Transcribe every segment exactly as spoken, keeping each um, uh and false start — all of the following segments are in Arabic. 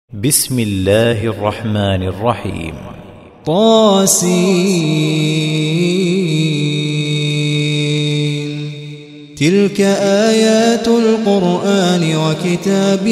بسم الله الرحمن الرحيم. طاسين. تلك آيات القرآن وكتاب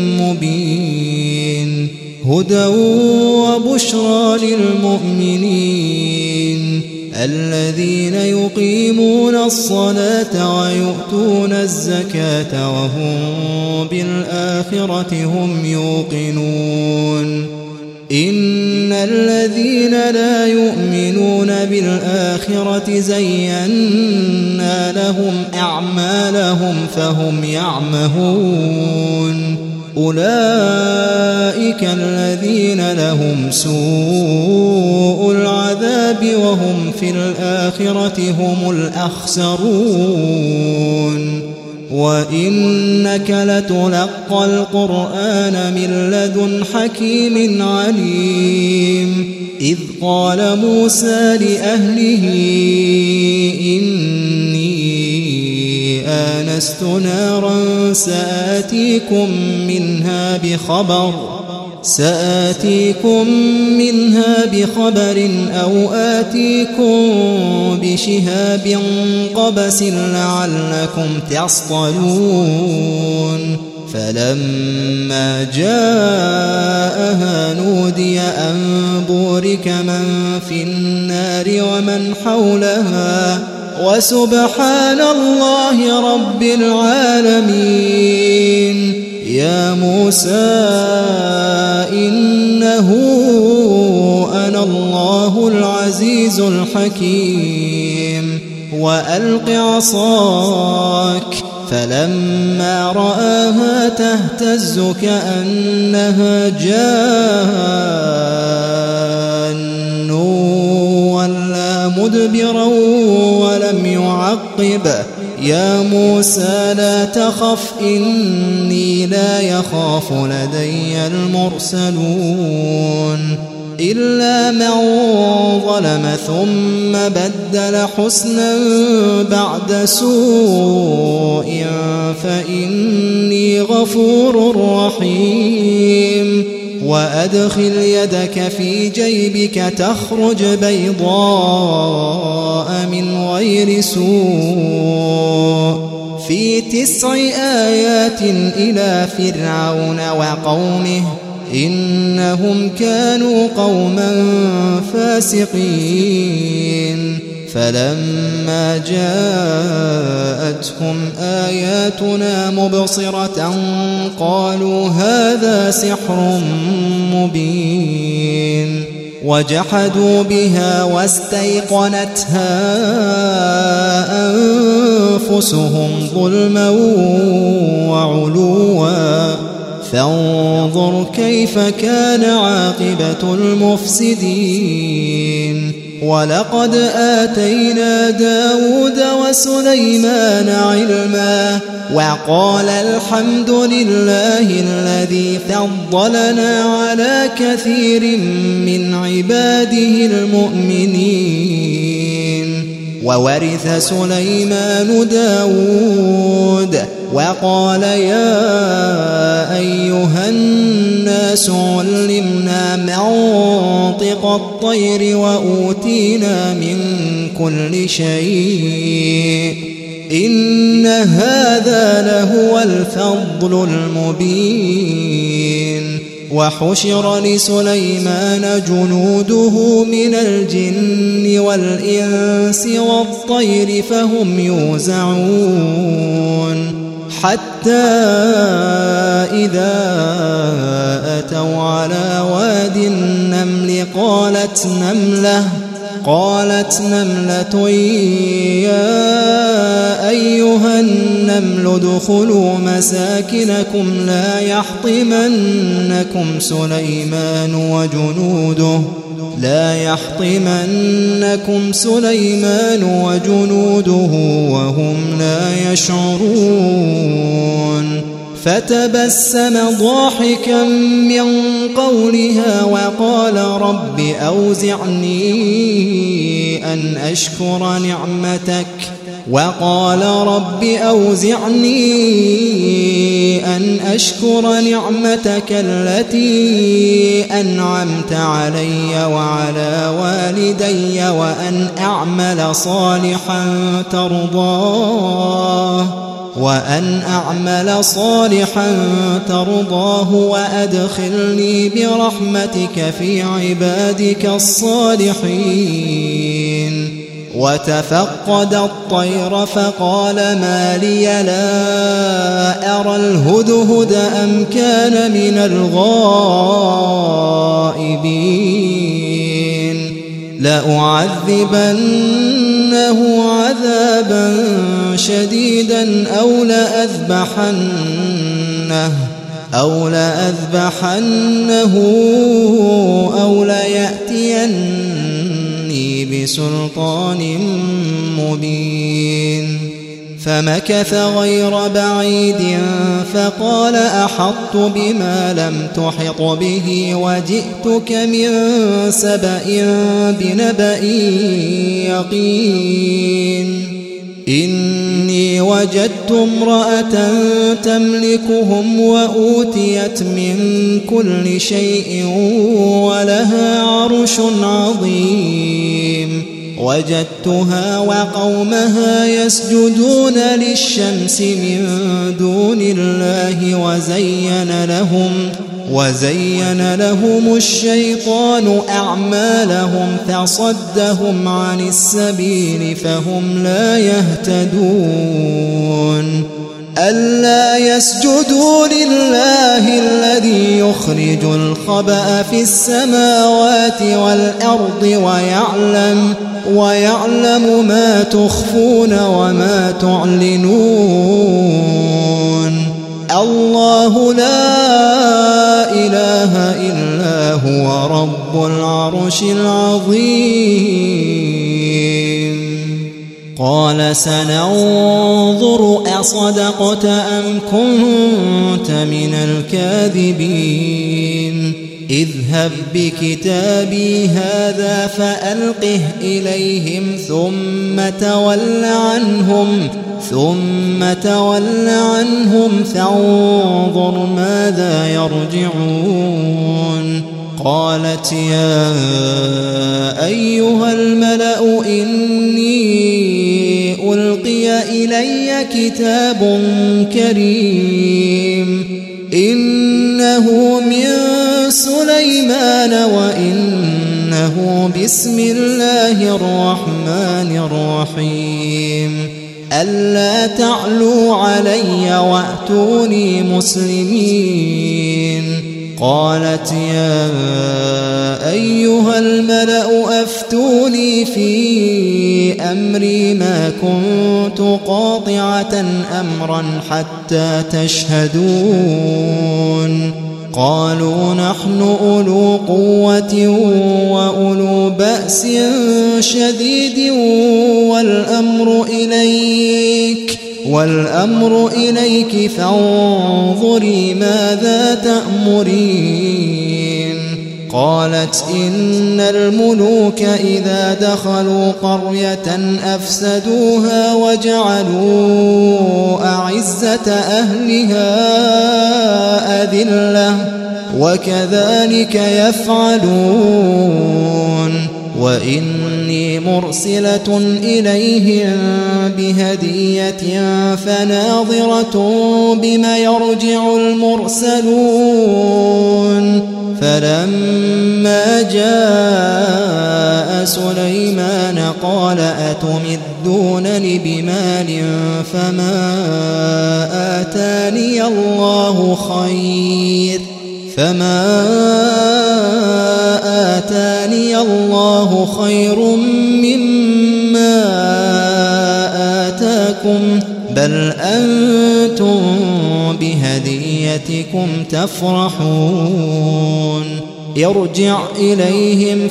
مبين هدى وبشرى للمؤمنين الذين يقيمون الصلاة ويؤتون الزكاة وهم بالآخرة هم يوقنون. إن الذين لا يؤمنون بالآخرة زينا لهم أعمالهم فهم يعمهون. أولئك الذين لهم سوء العذاب وهم في الآخرة هم الأخسرون. وإنك لتلقى القرآن من لدن حكيم عليم. إذ قال موسى لأهله إني آنست نارا سآتيكم منها بخبر سآتيكم منها بخبر أو آتيكم بشهاب قبس لعلكم تصطلون. فلما جاءها نودي أن بورك من في النار ومن حولها وسبحان الله رب العالمين. يا موسى إنه أنا الله العزيز الحكيم. وألق عصاك فلما رآها تهتز كأنها جان ولا مدبرا ولم يعقب. يا موسى لا تخف إني لا يخاف لدي المرسلون. إلا من ظلم ثم بدل حسنا بعد سوء فإني غفور رحيم. وأدخل يدك في جيبك تخرج بيضاء من غير سوء في تسع آيات إلى فرعون وقومه إنهم كانوا قوما فاسقين. فلما جاءتهم آياتنا مبصرة قالوا هذا سحر مبين. وجحدوا بها واستيقنتها أنفسهم ظلما وعلوا فانظر كيف كان عاقبة المفسدين. ولقد آتينا داود وسليمان علما وقال الحمد لله الذي فضلنا على كثير من عباده المؤمنين. وورث سليمان داود وقال يا أيها الناس علمنا منطق الطير وأوتينا من كل شيء إن هذا لهو الفضل المبين. وحشر لسليمان جنوده من الجن والإنس والطير فهم يوزعون. حتى إذا أتوا على واد النمل قالت نملة قالت نملة يا أيها النمل ادخلوا مساكنكم لا يحطمنكم سليمان وجنوده لا يحطمنكم سليمان وجنوده وهم لا يشعرون. فتبسم ضاحكا من قولها وقال رب أوزعني أن أشكر نعمتك وقال رب أوزعني أن أشكر نعمتك التي أنعمت علي وعلى والدي وأن أعمل صالحا ترضاه وأن أعمل صالحا ترضاه وأدخلني برحمتك في عبادك الصالحين. وتفقد الطير فقال ما لي لا أرى الهدهد أم كان من الغائبين لأعذبنه عذابا شديدا أو لأذبحنه أو لأذبحنه أو ليأتيني بسلطان مبين. فمكث غير بعيد فقال أحطت بما لم تحط به وجئتك من سبأ بنبأ يقين. إني وجدت امرأة تملكهم وأوتيت من كل شيء ولها عرش عظيم. وجدتها وقومها يسجدون للشمس من دون الله وزين لهم وزين لهم الشيطان أعمالهم فصدهم عن السبيل فهم لا يهتدون. ألا يسجدوا لله الذي يخرج الخبأ في السماوات والأرض ويعلم ويعلم ما تخفون وما تعلنون. الله لا إله إلا هو رب العرش العظيم. قال سننظر أصدقت أم كنت من الكاذبين. اذهب بكتابي هذا فألقه إليهم ثم تول عنهم ثم تول عنهم فانظر ماذا يرجعون. قالت يا أيها الملأ إني ألقي إلي كتاب كريم إنه من سليمان وإنه بسم الله الرحمن الرحيم. ألا تعلوا علي وأتوني مسلمين. قالت يا أيها الملأ أفتوني في أمري ما كنت قاطعة أمرا حتى تشهدون. قالوا نحن أولو قوة وأولو بأس شديد والأمر إليك والأمر إليك فانظري ماذا تأمرين. قالت إن الملوك إذا دخلوا قرية أفسدوها وجعلوا أعزة أهلها أذلة وكذلك يفعلون. وإني مرسلة إليهم بهدية فناظرة بما يرجع المرسلون. فلما جاء سليمان قال أتمدونني بمال فما آتاني الله خير فما آتاني الله خير مما آتاكم بل أنتم بهديتكم تفرحون. ارجع إليهم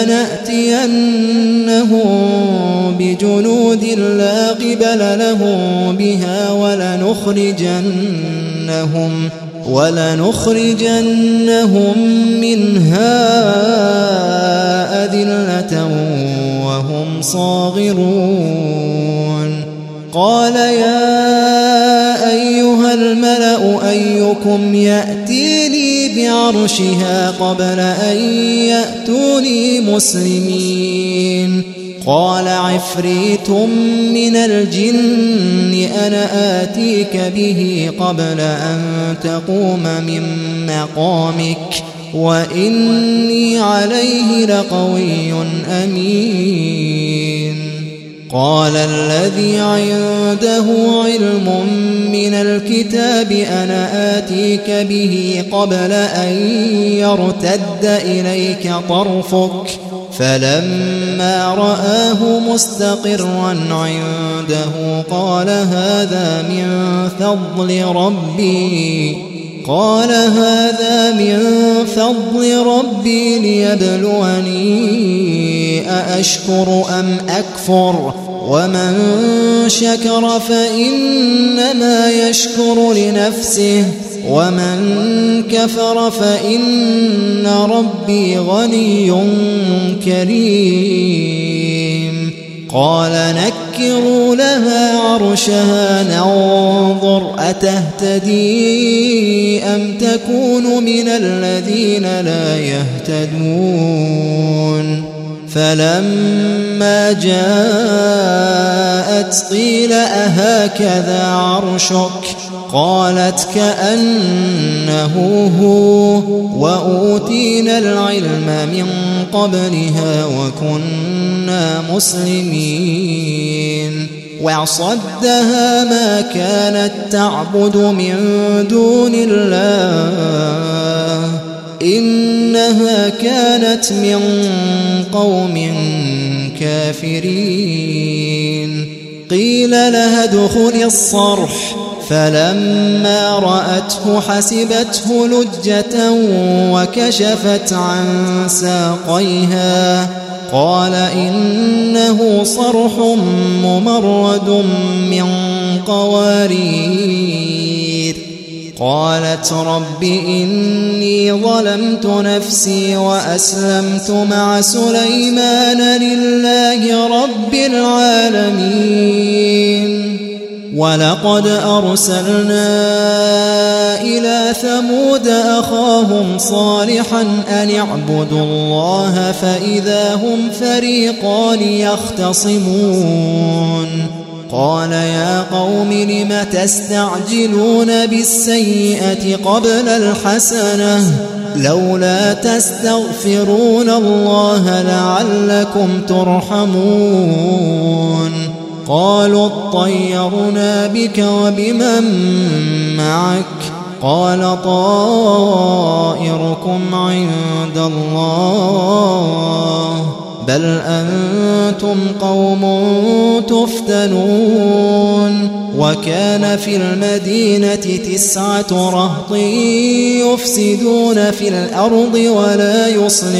فلنأتينهم بجنود لا قبل لهم بها ولنخرجنهم ولنخرجنهم منها أذلة وهم صاغرون. قال يا أيها الملأ أيكم يأتيني بعرشها قبل أن يأتوني مسلمين قال عفريت من الجن أنا آتيك به قبل أن تقوم من مقامك وإني عليه لقوي أمين قال الذي عنده علم من الكتاب أنا آتيك به قبل أن يرتد إليك طرفك فلما رآه مستقرا عنده قال هذا من فضل ربي قال هذا من فضل ربي ليبلوني أأشكر أم أكفر ومن شكر فإنما يشكر لنفسه ومن كفر فإن ربي غني كريم قال نكروا لها عرشها ننظر أتهتدي أم تكون من الذين لا يهتدون فلما جاءت قيل أهكذا عرشك قالت كأنه هو وأوتينا العلم من قبلها وكنا مسلمين وصدها ما كانت تعبد من دون الله إنها كانت من قوم كافرين قيل لها ادخل الصرح فلما رأته حسبته لجة وكشفت عن ساقيها قال إنه صرح ممرد من قوارير قالت رب إني ظلمت نفسي وأسلمت مع سليمان لله رب العالمين ولقد أرسلنا إلى ثمود أخاهم صالحا أن اعبدوا الله فإذا هم فريقان يختصمون قال يا قوم لم تستعجلون بالسيئة قبل الحسنة لولا تستغفرون الله لعلكم ترحمون قالوا اطيرنا بك وبمن معك قال طائركم عند الله بل أنتم قوم تفتنون وكان في المدينة تسعة رهط يفسدون في الأرض ولا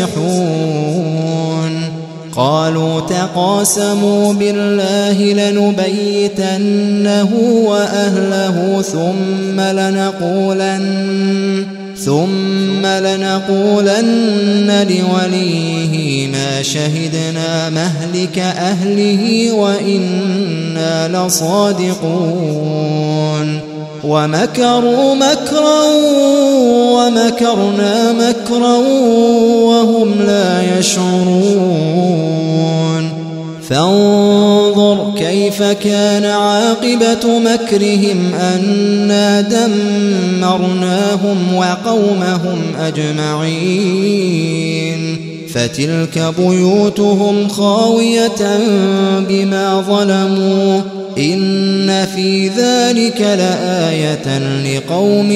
يصلحون قالوا تقاسموا بالله لنبيتنه وأهله ثم لنقولن ثم لنقولن لوليه ما شهدنا مهلك أهله وإنا لصادقون ومكروا مكرا ومكرنا مكرا وهم لا يشعرون فانظر كيف كان عاقبة مكرهم أنا دمرناهم وقومهم أجمعين فتلك بيوتهم خاوية بما ظلموا إن في ذلك لآية لقوم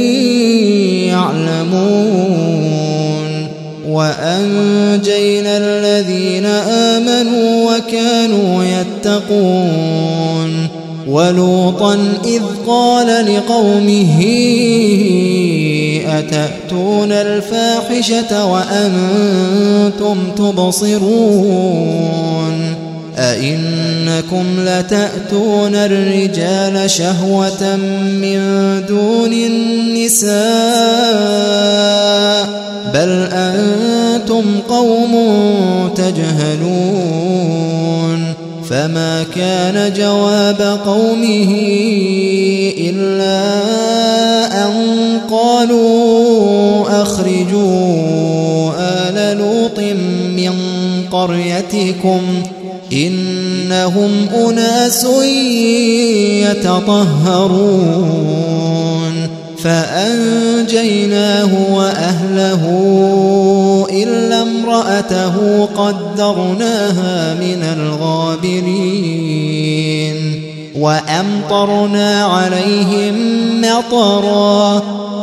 يعلمون وأنجينا الذين آمنوا وكانوا يتقون ولوطا إذ قال لقومه أتأتون الفاحشة وأنتم تبصرون أئنكم لتأتون الرجال شهوة من دون النساء بل أنتم قوم تجهلون فما كان جواب قومه إلا أن قالوا أخرجوا آل لوط من قريتكم إنهم أناس يتطهرون فأنجيناه وأهله إلا امرأته قدرناها من الغابرين وأمطرنا عليهم مطرا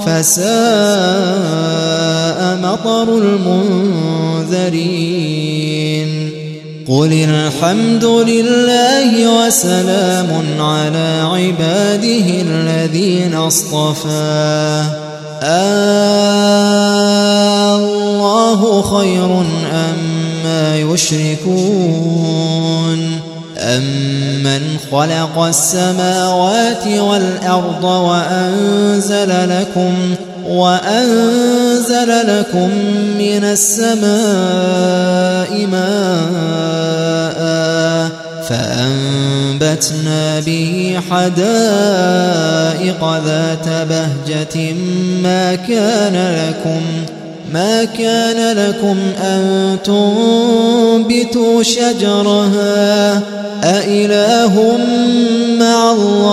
فساء مطر المنذرين قل الحمد لله وسلام على عباده الذين اصطفى الله خير أما يشركون أمن خلق السماوات والأرض وأنزل لكم وأنزل لكم من السماء ماء فأنبتنا به حدائق ذات بهجة ما كان لكم ما كان لكم أن تنبتوا شجرها أإله مع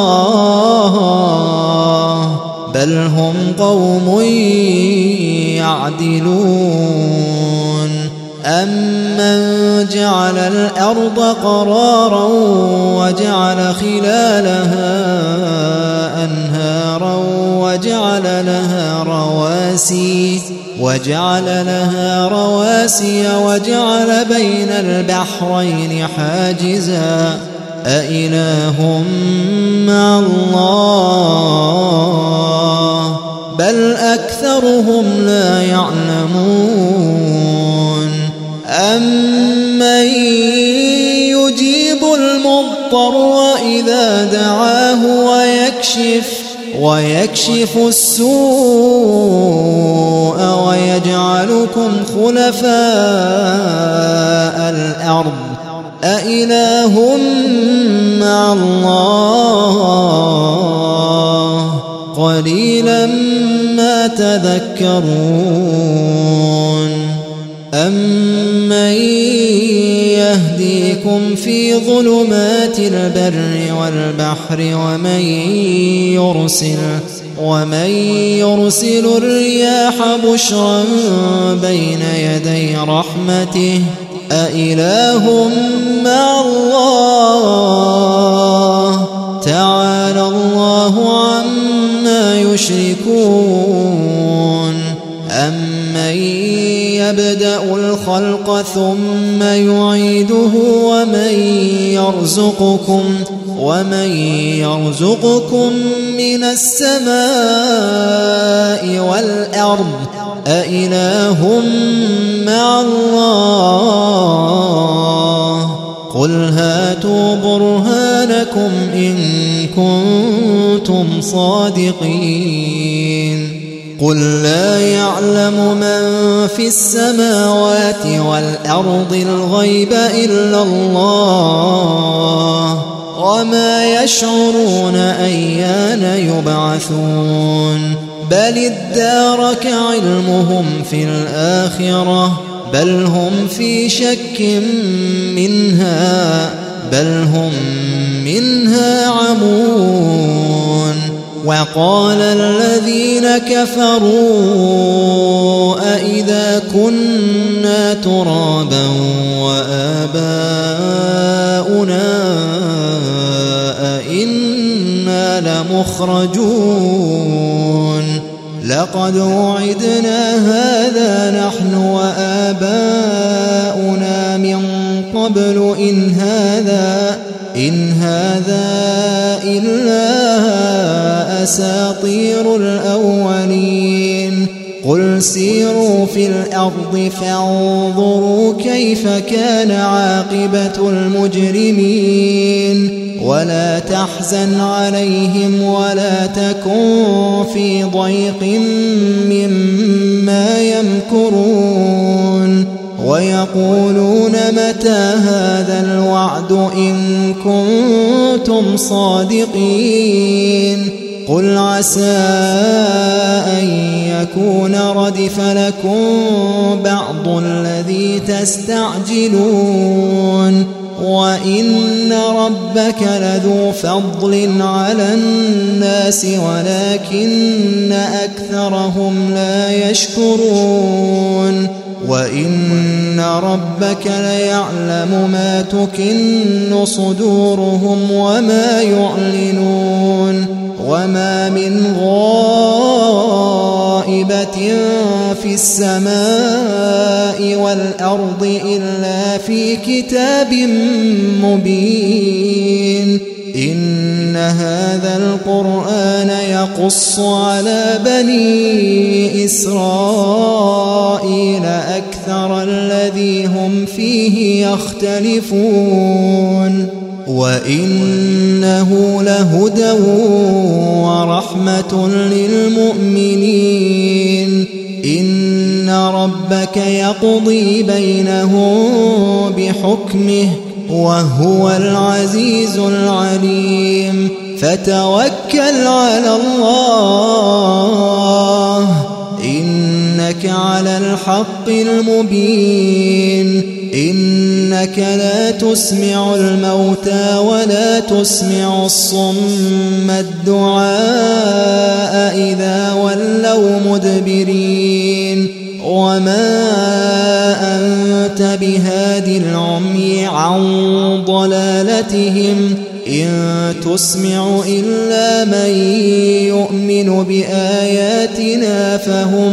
الله بل هم قوم يعدلون أمن جعل الأرض قرارا وجعل خلالها أنهارا وجعل لها رواسي وجعل لها رواسي وجعل بين البحرين حاجزا أإله مع الله بل أكثرهم لا يعلمون أمن يجيب المضطر إذا دعاه ويكشف ويكشف السوء ويجعلكم خلفاء الأرض أإله مع الله قليلا ما تذكرون أمن يهديكم في ظلمات البر والبحر ومن يرسل ومن يرسل الرياح بشرا بين يدي رحمته أإله مع الله تعالى الله عما يشركون أمن يبدأ الخلق ثم يعيده ومن يرزقكم ومن يرزقكم من السماء والأرض أإله مع الله قل هاتوا برهانكم إن كنتم صادقين قل لا يعلم من في السماوات والأرض الغيب إلا الله وما يشعرون أيان يبعثون بل ادارك علمهم في الآخرة بل هم في شك منها بل هم منها عمون وقال الذين كفروا أئذا كنا ترابا وآباؤنا أئنا لمخرجون لقد وعدنا هذا نحن وآباؤنا من قبل إن هذا إن هذا إلا أساطير الأولين قل سيروا في الأرض فانظروا كيف كان عاقبة المجرمين ولا تحزن عليهم ولا تكن في ضيق مما يمكرون ويقولون متى هذا الوعد إن كنتم صادقين قل عسى أن يكون ردف لكم بعض الذي تستعجلون وإن ربك لذو فضل على الناس ولكن أكثرهم لا يشكرون وإن ربك ليعلم ما تكن صدورهم وما يعلنون وما من غائبة في السماء والأرض إلا في كتاب مبين إن هذا القرآن يقص على بني إسرائيل أكثر الذي هم فيه يختلفون وإنه لهدى ورحمة للمؤمنين إن ربك يقضي بينهم بحكمه وهو العزيز العليم فتوكل على الله إنك على الحق المبين إنك لا تسمع الموتى ولا تسمع الصم الدعاء إذا ولوا مدبرين وما أنت بهادي العمي عن ضلالتهم إن تسمع إلا من يؤمن بآياتنا فهم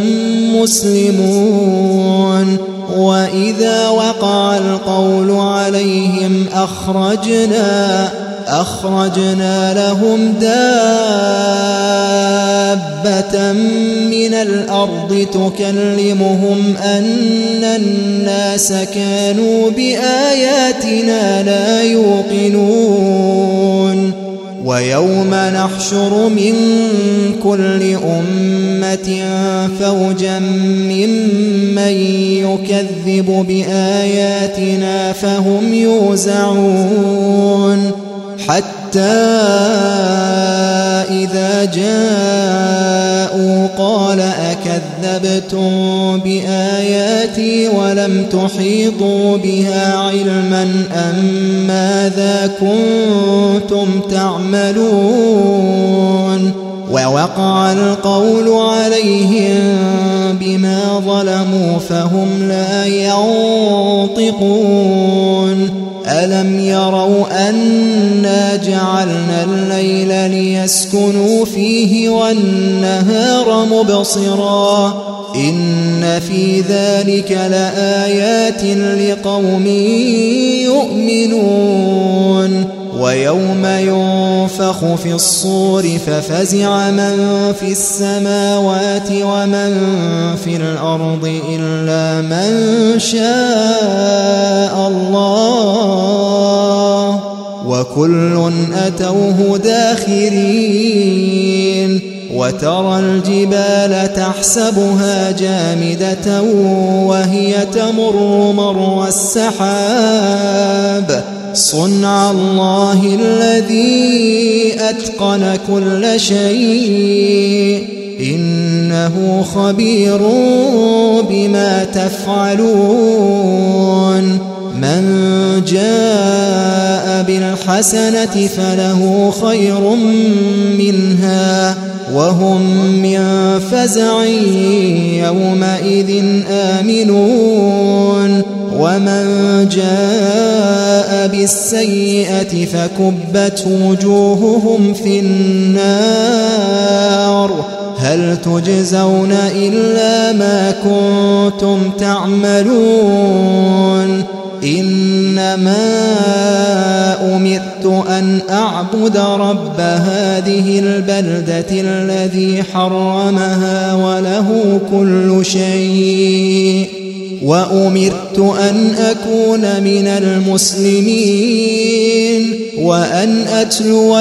مسلمون وإذا وقع القول عليهم أخرجنا أخرجنا لهم دابة من الأرض تكلمهم أن الناس كانوا بآياتنا لا يوقنون ويوم نحشر من كل أمة فوجا ممن يكذب بآياتنا فهم يوزعون حتى إذا جاءوا قال أكذبتم بآياتي ولم تحيطوا بها علما أم ماذا كنتم تعملون ووقع القول عليهم بما ظلموا فهم لا ينطقون ألم يروا أنا جعلنا الليل ليسكنوا فيه والنهار مبصرا إن في ذلك لآيات لقوم يؤمنون ويوم ينفخ في الصور ففزع من في السماوات ومن في الأرض إلا من شاء الله وكل أتوه داخرين وترى الجبال تحسبها جامدة وهي تمر مر السحاب صنع الله الذي أتقن كل شيء إنه خبير بما تفعلون من جاء بالحسنة فله خير منها وهم من فزع يومئذ آمنون ومن جاء بالسيئة فكبت وجوههم في النار هل تجزون إلا ما كنتم تعملون إنما أمرت أن أعبد رب هذه البلدة الذي حرمها وله كل شيء وأمرت أن أكون من المسلمين وأن أتلو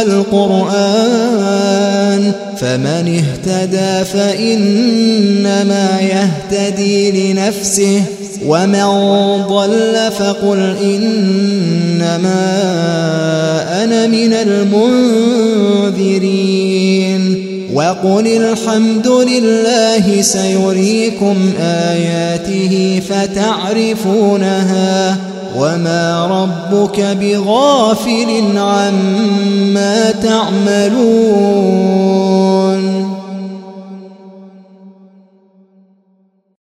القرآن فمن اهتدى فإنما يهتدي لنفسه ومن ضل فقل إنما أنا من المنذرين وقل الحمد لله سيريكم آياته فتعرفونها وما ربك بغافل عما تعملون